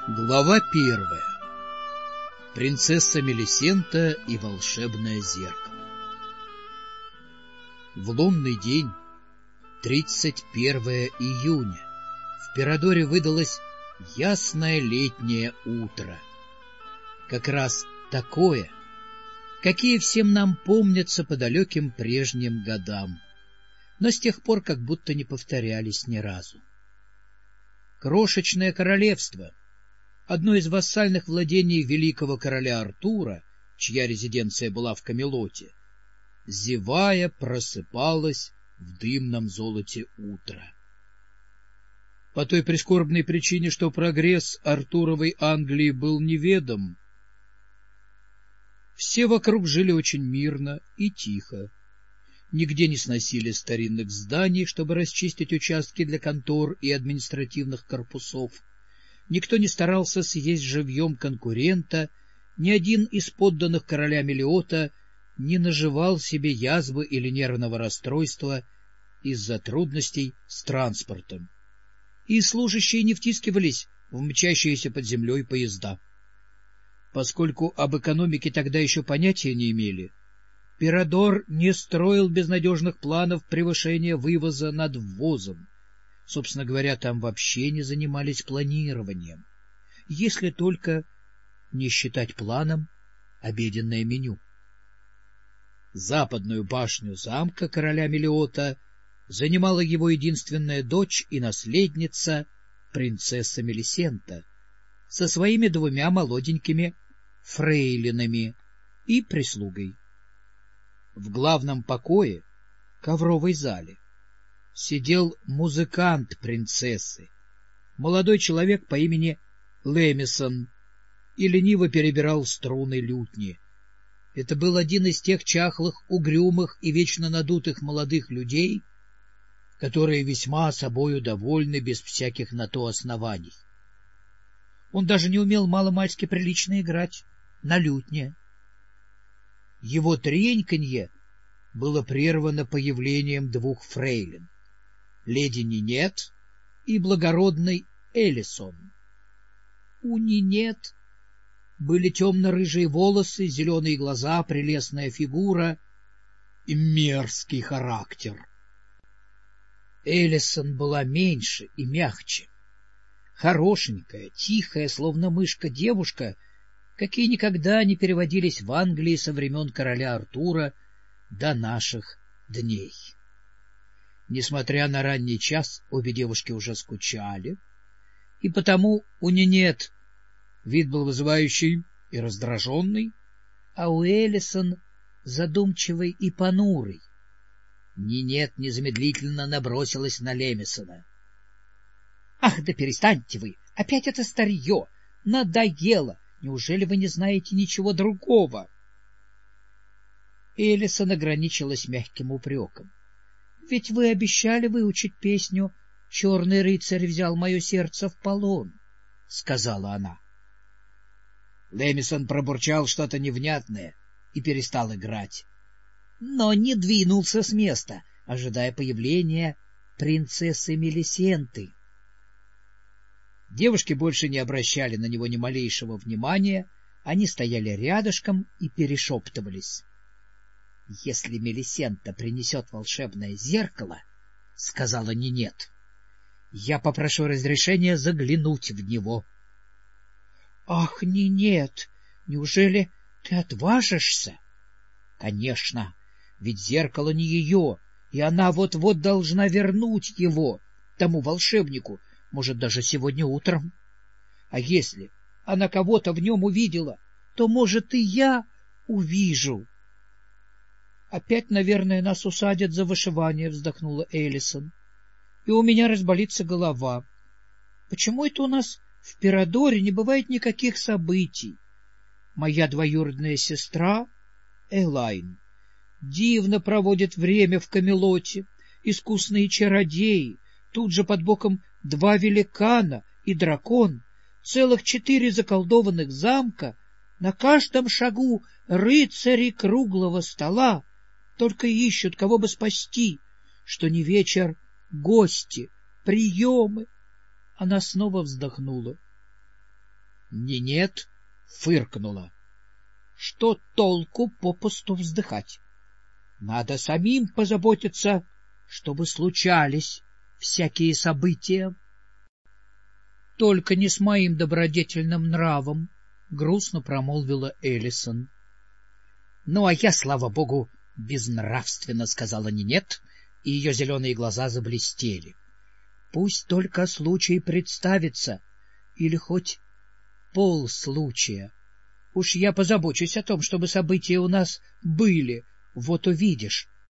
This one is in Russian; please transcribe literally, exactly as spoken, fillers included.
Глава первая. Принцесса Мелисента и волшебное зеркало. В лунный день, тридцать первое июня, в Пирадоре выдалось ясное летнее утро. Как раз такое, какие всем нам помнятся по далеким прежним годам, но с тех пор как будто не повторялись ни разу. Крошечное королевство, одно из вассальных владений великого короля Артура, чья резиденция была в Камелоте, зевая, просыпалась в дымном золоте утра. По той прискорбной причине, что прогресс Артуровой Англии был неведом, все вокруг жили очень мирно и тихо. Нигде не сносили старинных зданий, чтобы расчистить участки для контор и административных корпусов. Никто не старался съесть живьем конкурента, ни один из подданных короля Мелиота не наживал себе язвы или нервного расстройства из-за трудностей с транспортом. И служащие не втискивались в мчащиеся под землей поезда. Поскольку об экономике тогда еще понятия не имели, Пирадор не строил безнадежных планов превышения вывоза над ввозом. Собственно говоря, там вообще не занимались планированием, если только не считать планом обеденное меню. Западную башню замка короля Мелиота занимала его единственная дочь и наследница, принцесса Мелисента, со своими двумя молоденькими фрейлинами и прислугой. В главном покое, ковровой зале, сидел музыкант принцессы, молодой человек по имени Лемисон, и лениво перебирал струны лютни. Это был один из тех чахлых, угрюмых и вечно надутых молодых людей, которые весьма собою довольны без всяких на то оснований. Он даже не умел маломальски прилично играть на лютне. Его треньканье было прервано появлением двух фрейлин, леди Нинет и благородной Элисон. У Нинет были темно-рыжие волосы, зеленые глаза, прелестная фигура и мерзкий характер. Элисон была меньше и мягче, хорошенькая, тихая, словно мышка девушка, какие никогда не переводились в Англии со времен короля Артура до наших дней. Несмотря на ранний час, обе девушки уже скучали, и потому у Нинет вид был вызывающий и раздраженный, а у Элисон задумчивый и понурый. Нинет незамедлительно набросилась на Лемисона. — Ах, да перестаньте вы! Опять это старье! Надоело! Неужели вы не знаете ничего другого? Элисон ограничилась мягким упреком. — Ведь вы обещали выучить песню «Черный рыцарь взял мое сердце в полон», — сказала она. Лемисон пробурчал что-то невнятное и перестал играть, но не двинулся с места, ожидая появления принцессы Мелисенты. Девушки больше не обращали на него ни малейшего внимания, они стояли рядышком и перешептывались. — Если Мелисента принесет волшебное зеркало, — сказала Нинет, — я попрошу разрешения заглянуть в него. — Ах, Нинет, неужели ты отважишься? — Конечно, ведь зеркало не ее, и она вот-вот должна вернуть его тому волшебнику, может, даже сегодня утром. А если она кого-то в нем увидела, то, может, и я увижу. — Опять, наверное, нас усадят за вышивание, — вздохнула Элисон. — И у меня разболится голова. Почему это у нас в Пирадоре не бывает никаких событий? Моя двоюродная сестра, Элайн, дивно проводит время в Камелоте, искусные чародеи, тут же под боком два великана и дракон, целых четыре заколдованных замка, на каждом шагу рыцари круглого стола, только ищут, кого бы спасти, что не вечер гости, приемы. Она снова вздохнула. Нинет фыркнула. Что толку попусту вздыхать? Надо самим позаботиться, чтобы случались всякие события. — Только не с моим добродетельным нравом, — грустно промолвила Эллисон. — Ну, а я, слава богу, безнравственно, — сказала Нинет, и ее зеленые глаза заблестели. — Пусть только случай представится, или хоть полслучая. Уж я позабочусь о том, чтобы события у нас были. Вот увидишь,